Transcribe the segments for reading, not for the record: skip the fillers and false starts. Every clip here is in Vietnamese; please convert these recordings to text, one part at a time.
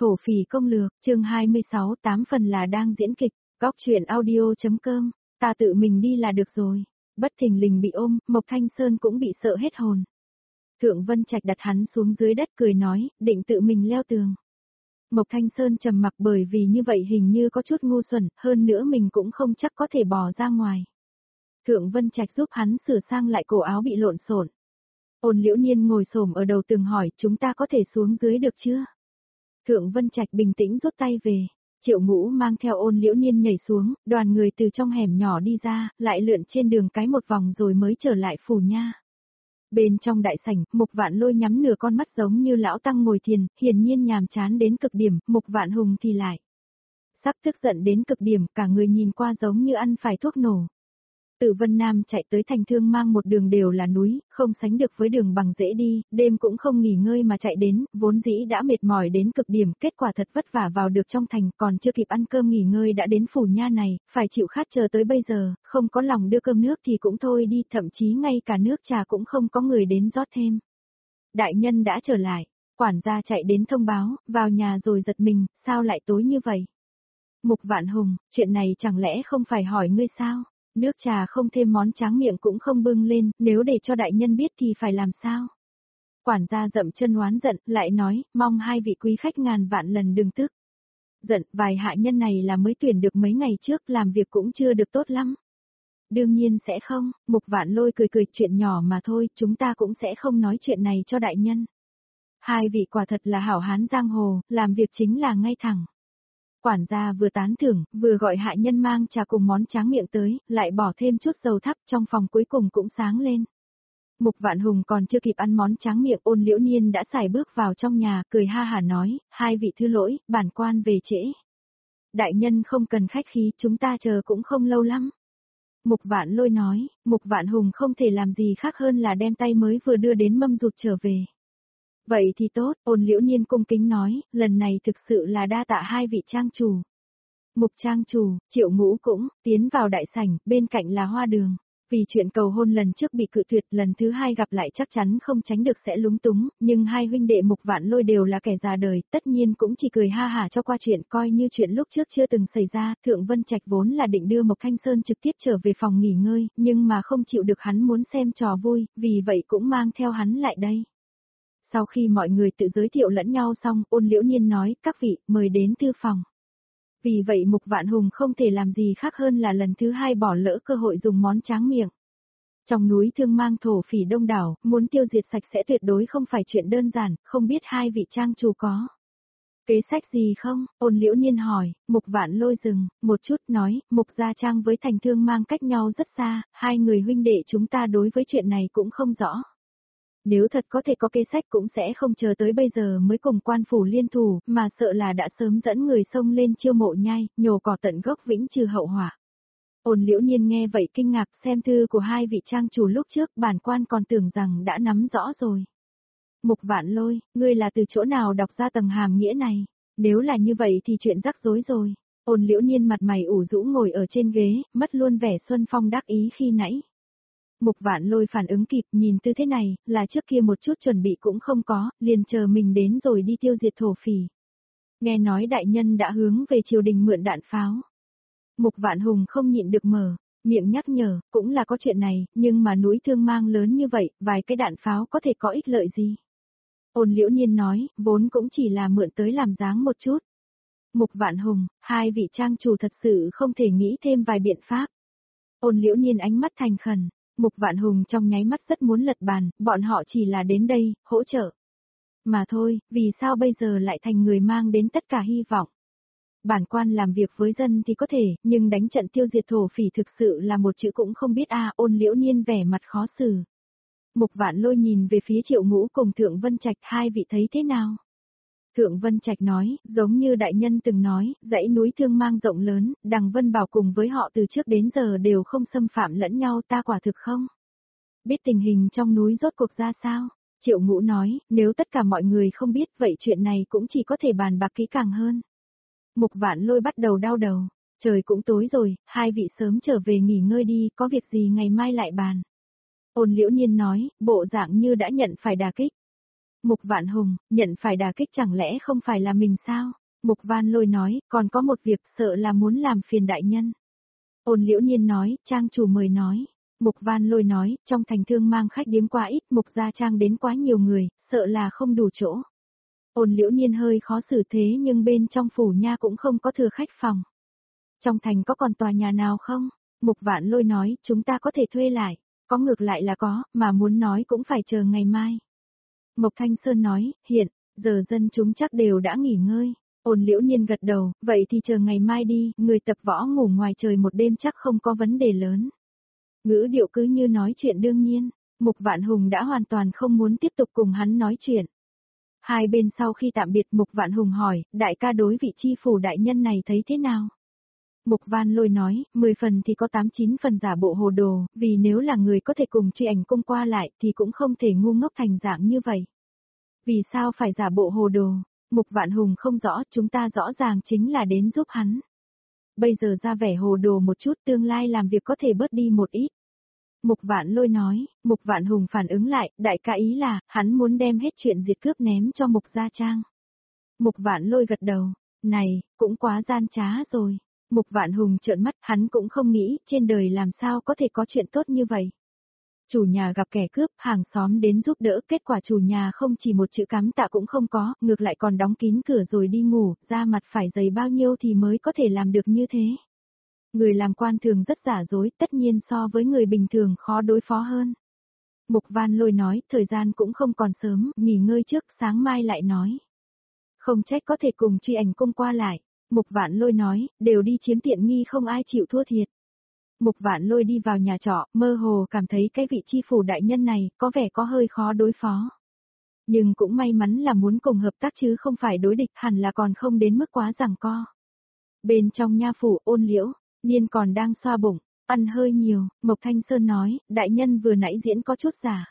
Thổ phỉ công lược, chương 26, 8 phần là đang diễn kịch, góc truyện audio.com, ta tự mình đi là được rồi. Bất thình lình bị ôm, Mộc Thanh Sơn cũng bị sợ hết hồn. Thượng Vân Trạch đặt hắn xuống dưới đất cười nói, định tự mình leo tường. Mộc Thanh Sơn trầm mặc bởi vì như vậy hình như có chút ngu xuẩn, hơn nữa mình cũng không chắc có thể bò ra ngoài. Thượng Vân Trạch giúp hắn sửa sang lại cổ áo bị lộn xộn. Ôn Liễu Niên ngồi xổm ở đầu tường hỏi, chúng ta có thể xuống dưới được chưa? Thượng Vân Trạch bình tĩnh rút tay về. Triệu Ngũ mang theo Ôn Liễu Niên nhảy xuống, đoàn người từ trong hẻm nhỏ đi ra, lại lượn trên đường cái một vòng rồi mới trở lại phủ nha. Bên trong đại sảnh, Mục Vạn Lôi nhắm nửa con mắt giống như lão tăng ngồi thiền, hiển nhiên nhàm chán đến cực điểm, Mục Vạn Hùng thì lại sắp tức giận đến cực điểm, cả người nhìn qua giống như ăn phải thuốc nổ. Từ Vân Nam chạy tới Thành Thương mang một đường đều là núi, không sánh được với đường bằng dễ đi, đêm cũng không nghỉ ngơi mà chạy đến, vốn dĩ đã mệt mỏi đến cực điểm, kết quả thật vất vả vào được trong thành, còn chưa kịp ăn cơm nghỉ ngơi đã đến phủ nha này, phải chịu khát chờ tới bây giờ, không có lòng đưa cơm nước thì cũng thôi đi, thậm chí ngay cả nước trà cũng không có người đến rót thêm. Đại nhân đã trở lại, quản gia chạy đến thông báo, vào nhà rồi giật mình, sao lại tối như vậy? Mục Vạn Hùng, chuyện này chẳng lẽ không phải hỏi ngươi sao? Nước trà không thêm món tráng miệng cũng không bưng lên, nếu để cho đại nhân biết thì phải làm sao? Quản gia dậm chân oán giận, lại nói, mong hai vị quý khách ngàn vạn lần đừng tức. Giận, vài hạ nhân này là mới tuyển được mấy ngày trước, làm việc cũng chưa được tốt lắm. Đương nhiên sẽ không, Mục Vạn Lôi cười cười, chuyện nhỏ mà thôi, chúng ta cũng sẽ không nói chuyện này cho đại nhân. Hai vị quả thật là hảo hán giang hồ, làm việc chính là ngay thẳng. Quản gia vừa tán thưởng, vừa gọi hạ nhân mang trà cùng món tráng miệng tới, lại bỏ thêm chút dầu thắp, trong phòng cuối cùng cũng sáng lên. Mục Vạn Hùng còn chưa kịp ăn món tráng miệng, Ôn Liễu Niên đã xài bước vào trong nhà, cười ha hả nói, hai vị thứ lỗi, bản quan về trễ. Đại nhân không cần khách khí, chúng ta chờ cũng không lâu lắm. Mục Vạn Lôi nói, Mục Vạn Hùng không thể làm gì khác hơn là đem tay mới vừa đưa đến mâm rụt trở về. Vậy thì tốt, Ôn Liễu Niên cung kính nói, lần này thực sự là đa tạ hai vị trang chủ. Mục trang chủ, Triệu Ngũ cũng, tiến vào đại sảnh, bên cạnh là Hoa Đường. Vì chuyện cầu hôn lần trước bị cự tuyệt, lần thứ hai gặp lại chắc chắn không tránh được sẽ lúng túng, nhưng hai huynh đệ Mục Vạn Lôi đều là kẻ già đời, tất nhiên cũng chỉ cười ha hả cho qua chuyện, coi như chuyện lúc trước chưa từng xảy ra. Thượng Vân Trạch vốn là định đưa Mộc Thanh Sơn trực tiếp trở về phòng nghỉ ngơi, nhưng mà không chịu được hắn muốn xem trò vui, vì vậy cũng mang theo hắn lại đây. Sau khi mọi người tự giới thiệu lẫn nhau xong, Ôn Liễu Niên nói, các vị, mời đến thư phòng. Vì vậy Mục Vạn Hùng không thể làm gì khác hơn là lần thứ hai bỏ lỡ cơ hội dùng món tráng miệng. Trong núi Thương Mang thổ phỉ đông đảo, muốn tiêu diệt sạch sẽ tuyệt đối không phải chuyện đơn giản, không biết hai vị trang chủ có kế sách gì không? Ôn Liễu Niên hỏi. Mục Vạn Lôi dừng một chút nói, Mục Gia Trang với Thành Thương Mang cách nhau rất xa, hai người huynh đệ chúng ta đối với chuyện này cũng không rõ. Nếu thật có thể có kế sách cũng sẽ không chờ tới bây giờ mới cùng quan phủ liên thủ, mà sợ là đã sớm dẫn người xông lên chiêu mộ nhai, nhổ cỏ tận gốc vĩnh trừ hậu họa. Ôn Liễu Niên nghe vậy kinh ngạc, xem thư của hai vị trang chủ lúc trước, bản quan còn tưởng rằng đã nắm rõ rồi. Mục Vạn Lôi, ngươi là từ chỗ nào đọc ra tầng hàm nghĩa này? Nếu là như vậy thì chuyện rắc rối rồi. Ôn Liễu Niên mặt mày ủ rũ ngồi ở trên ghế, mất luôn vẻ xuân phong đắc ý khi nãy. Mục Vạn Lôi phản ứng kịp, nhìn tư thế này, là trước kia một chút chuẩn bị cũng không có, liền chờ mình đến rồi đi tiêu diệt thổ phỉ. Nghe nói đại nhân đã hướng về triều đình mượn đạn pháo. Mục Vạn Hùng không nhịn được mở miệng nhắc nhở, cũng là có chuyện này, nhưng mà núi Thương Mang lớn như vậy, vài cái đạn pháo có thể có ích lợi gì? Ôn Liễu Niên nói, vốn cũng chỉ là mượn tới làm dáng một chút. Mục Vạn Hùng, hai vị trang chủ thật sự không thể nghĩ thêm vài biện pháp. Ôn Liễu Niên ánh mắt thành khẩn. Mục Vạn Hùng trong nháy mắt rất muốn lật bàn, bọn họ chỉ là đến đây, hỗ trợ. Mà thôi, vì sao bây giờ lại thành người mang đến tất cả hy vọng? Bản quan làm việc với dân thì có thể, nhưng đánh trận tiêu diệt thổ phỉ thực sự là một chữ cũng không biết Ôn Liễu Niên vẻ mặt khó xử. Mục Vạn Lôi nhìn về phía Triệu Ngũ cùng Thượng Vân Trạch, hai vị thấy thế nào? Thượng Vân Trạch nói, giống như đại nhân từng nói, dãy núi Thương Mang rộng lớn, Đằng Vân Bảo cùng với họ từ trước đến giờ đều không xâm phạm lẫn nhau, ta quả thực không biết tình hình trong núi rốt cuộc ra sao. Triệu Ngũ nói, nếu tất cả mọi người không biết vậy chuyện này cũng chỉ có thể bàn bạc kỹ càng hơn. Mục Vạn Lôi bắt đầu đau đầu, trời cũng tối rồi, hai vị sớm trở về nghỉ ngơi đi, có việc gì ngày mai lại bàn. Ôn Liễu Niên nói, bộ dạng như đã nhận phải đả kích. Mục Vạn Hùng, nhận phải đả kích chẳng lẽ không phải là mình sao? Mục Văn Lôi nói, còn có một việc sợ là muốn làm phiền đại nhân. Ôn Liễu Nhiên nói, trang chủ mời nói. Mục Văn Lôi nói, trong thành thương mang khách điếm quá ít, Mục gia trang đến quá nhiều người, sợ là không đủ chỗ. Ôn Liễu Nhiên hơi khó xử thế nhưng bên trong phủ nha cũng không có thừa khách phòng. Trong thành có còn tòa nhà nào không? Mục Vạn Lôi nói, chúng ta có thể thuê lại. Có ngược lại là có, mà muốn nói cũng phải chờ ngày mai. Mộc Thanh Sơn nói, hiện, giờ dân chúng chắc đều đã nghỉ ngơi. Ôn Liễu Nhiên gật đầu, vậy thì chờ ngày mai đi, người tập võ ngủ ngoài trời một đêm chắc không có vấn đề lớn. Ngữ điệu cứ như nói chuyện đương nhiên, Mục Vạn Hùng đã hoàn toàn không muốn tiếp tục cùng hắn nói chuyện. Hai bên sau khi tạm biệt Mục Vạn Hùng hỏi, đại ca đối vị chi phủ đại nhân này thấy thế nào? Mục Văn Lôi nói, 10 phần thì có 8-9 phần giả bộ hồ đồ, vì nếu là người có thể cùng truy ảnh cung qua lại thì cũng không thể ngu ngốc thành dạng như vậy. Vì sao phải giả bộ hồ đồ? Mục Vạn Hùng không rõ, chúng ta rõ ràng chính là đến giúp hắn. Bây giờ ra vẻ hồ đồ một chút, tương lai làm việc có thể bớt đi một ít. Mục Vạn Lôi nói, Mục Vạn Hùng phản ứng lại, đại ca ý là, hắn muốn đem hết chuyện diệt cướp ném cho Mục Gia Trang. Mục Vạn Lôi gật đầu, này, cũng quá gian trá rồi. Mục Vạn Hùng trợn mắt, hắn cũng không nghĩ, trên đời làm sao có thể có chuyện tốt như vậy. Chủ nhà gặp kẻ cướp, hàng xóm đến giúp đỡ, kết quả chủ nhà không chỉ một chữ cảm tạ cũng không có, ngược lại còn đóng kín cửa rồi đi ngủ, da mặt phải dày bao nhiêu thì mới có thể làm được như thế. Người làm quan thường rất giả dối, tất nhiên so với người bình thường khó đối phó hơn. Mục Văn Lôi nói, thời gian cũng không còn sớm, nghỉ ngơi trước, sáng mai lại nói. Không trách có thể cùng truy ảnh cung qua lại. Mục Vạn Lôi nói, đều đi chiếm tiện nghi không ai chịu thua thiệt. Mục Vạn Lôi đi vào nhà trọ, mơ hồ cảm thấy cái vị chi phủ đại nhân này có vẻ có hơi khó đối phó. Nhưng cũng may mắn là muốn cùng hợp tác chứ không phải đối địch, hẳn là còn không đến mức quá giằng co. Bên trong nha phủ Ôn Liễu, Niên còn đang xoa bụng, ăn hơi nhiều, Mộc Thanh Sơn nói, đại nhân vừa nãy diễn có chút giả.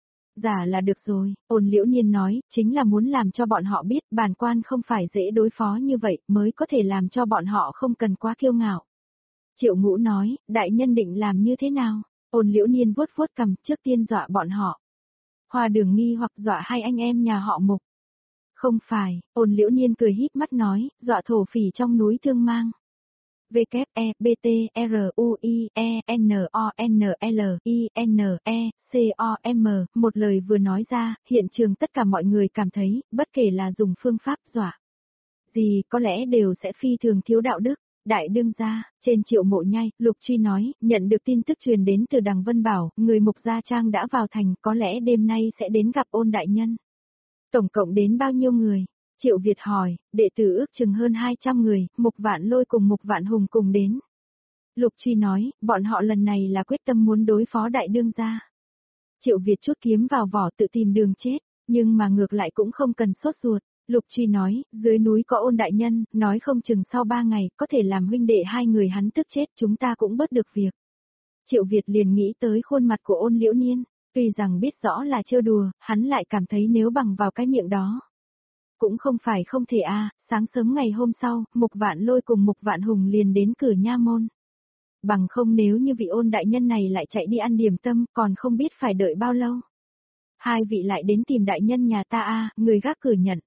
Giả là được rồi, Ôn Liễu Niên nói, chính là muốn làm cho bọn họ biết bản quan không phải dễ đối phó như vậy mới có thể làm cho bọn họ không cần quá kiêu ngạo. Triệu Ngũ nói, đại nhân định làm như thế nào? Ôn Liễu Niên vuốt vuốt cằm, trước tiên dọa bọn họ. Hoa Đường nghi hoặc dọa hai anh em nhà họ Mục. Không phải, Ôn Liễu Niên cười híp mắt nói, dọa thổ phỉ trong núi Thương Mang. WEBTRUIENONLINECOM, một lời vừa nói ra, hiện trường tất cả mọi người cảm thấy, bất kể là dùng phương pháp dọa gì có lẽ đều sẽ phi thường thiếu đạo đức. Đại đương gia, trên Triệu Mộ Nhai, Lục Truy nói, nhận được tin tức truyền đến từ Đằng Vân Bảo, người Mục Gia Trang đã vào thành, có lẽ đêm nay sẽ đến gặp Ôn đại nhân. Tổng cộng đến bao nhiêu người? Triệu Việt hỏi, đệ tử ước chừng hơn 200 người, Mục Vạn Lôi cùng Mục Vạn Hùng cùng đến. Lục Truy nói, bọn họ lần này là quyết tâm muốn đối phó đại đương gia. Triệu Việt chút kiếm vào vỏ tự tìm đường chết, nhưng mà ngược lại cũng không cần sốt ruột. Lục Truy nói, dưới núi có Ôn đại nhân, nói không chừng sau 3 ngày, có thể làm huynh đệ hai người hắn tức chết, chúng ta cũng bớt được việc. Triệu Việt liền nghĩ tới khuôn mặt của Ôn Liễu Niên, tuy rằng biết rõ là trêu đùa, hắn lại cảm thấy nếu bằng vào cái miệng đó. Cũng không phải không thể sáng sớm ngày hôm sau, Mục Vạn Lôi cùng Mục Vạn Hùng liền đến cửa nha môn. Bằng không nếu như vị Ôn đại nhân này lại chạy đi ăn điểm tâm, còn không biết phải đợi bao lâu. Hai vị lại đến tìm đại nhân nhà ta người gác cửa nhận.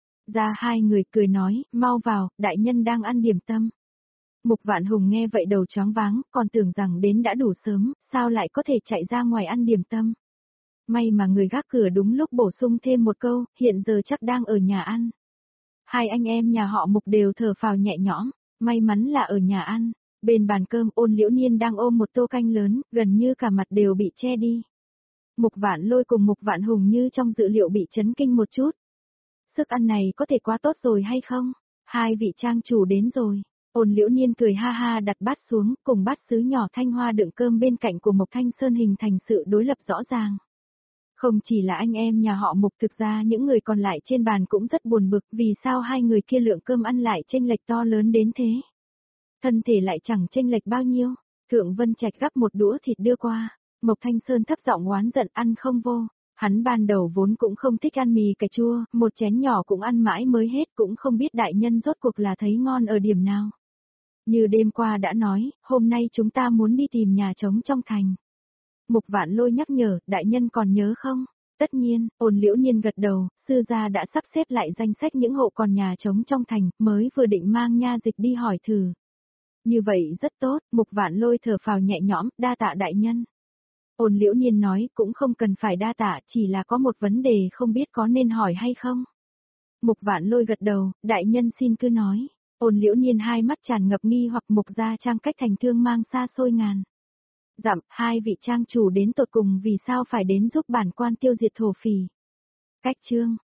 Ra hai người cười nói, mau vào, đại nhân đang ăn điểm tâm. Mục Vạn Hùng nghe vậy đầu choáng váng, còn tưởng rằng đến đã đủ sớm, sao lại có thể chạy ra ngoài ăn điểm tâm. May mà người gác cửa đúng lúc bổ sung thêm một câu, hiện giờ chắc đang ở nhà ăn. Hai anh em nhà họ Mục đều thở phào nhẹ nhõm, may mắn là ở nhà ăn. Bên bàn cơm Ôn Liễu Niên đang ôm một tô canh lớn, gần như cả mặt đều bị che đi. Mục Vạn Lôi cùng Mục Vạn Hùng như trong dự liệu bị chấn kinh một chút. Sức ăn này có thể quá tốt rồi hay không? Hai vị trang chủ đến rồi. Ôn Liễu Niên cười ha ha đặt bát xuống, cùng bát sứ nhỏ thanh hoa đựng cơm bên cạnh của Mộc Thanh Sơn hình thành sự đối lập rõ ràng. Không chỉ là anh em nhà họ Mục, thực ra những người còn lại trên bàn cũng rất buồn bực vì sao hai người kia lượng cơm ăn lại chênh lệch to lớn đến thế. Thân thể lại chẳng chênh lệch bao nhiêu. Thượng Vân Trạch gắp một đũa thịt đưa qua. Mộc Thanh Sơn thấp giọng oán giận ăn không vô. Hắn ban đầu vốn cũng không thích ăn mì cà chua, một chén nhỏ cũng ăn mãi mới hết, cũng không biết đại nhân rốt cuộc là thấy ngon ở điểm nào. Như đêm qua đã nói, hôm nay chúng ta muốn đi tìm nhà trống trong thành. Mục Vạn Lôi nhắc nhở, đại nhân còn nhớ không? Tất nhiên, Ôn Liễu Nhiên gật đầu, sư gia đã sắp xếp lại danh sách những hộ còn nhà trống trong thành, mới vừa định mang nha dịch đi hỏi thử. Như vậy rất tốt, Mục Vạn Lôi thở phào nhẹ nhõm, đa tạ đại nhân. Ôn Liễu Nhiên nói, cũng không cần phải đa tạ, chỉ là có một vấn đề không biết có nên hỏi hay không. Mục Vạn Lôi gật đầu, đại nhân xin cứ nói. Ôn Liễu Nhiên hai mắt tràn ngập nghi hoặc Mục gia trang cách thành thương mang xa xôi ngàn dặm, hai vị trang chủ đến tột cùng vì sao phải đến giúp bản quan tiêu diệt thổ phỉ. Cách chương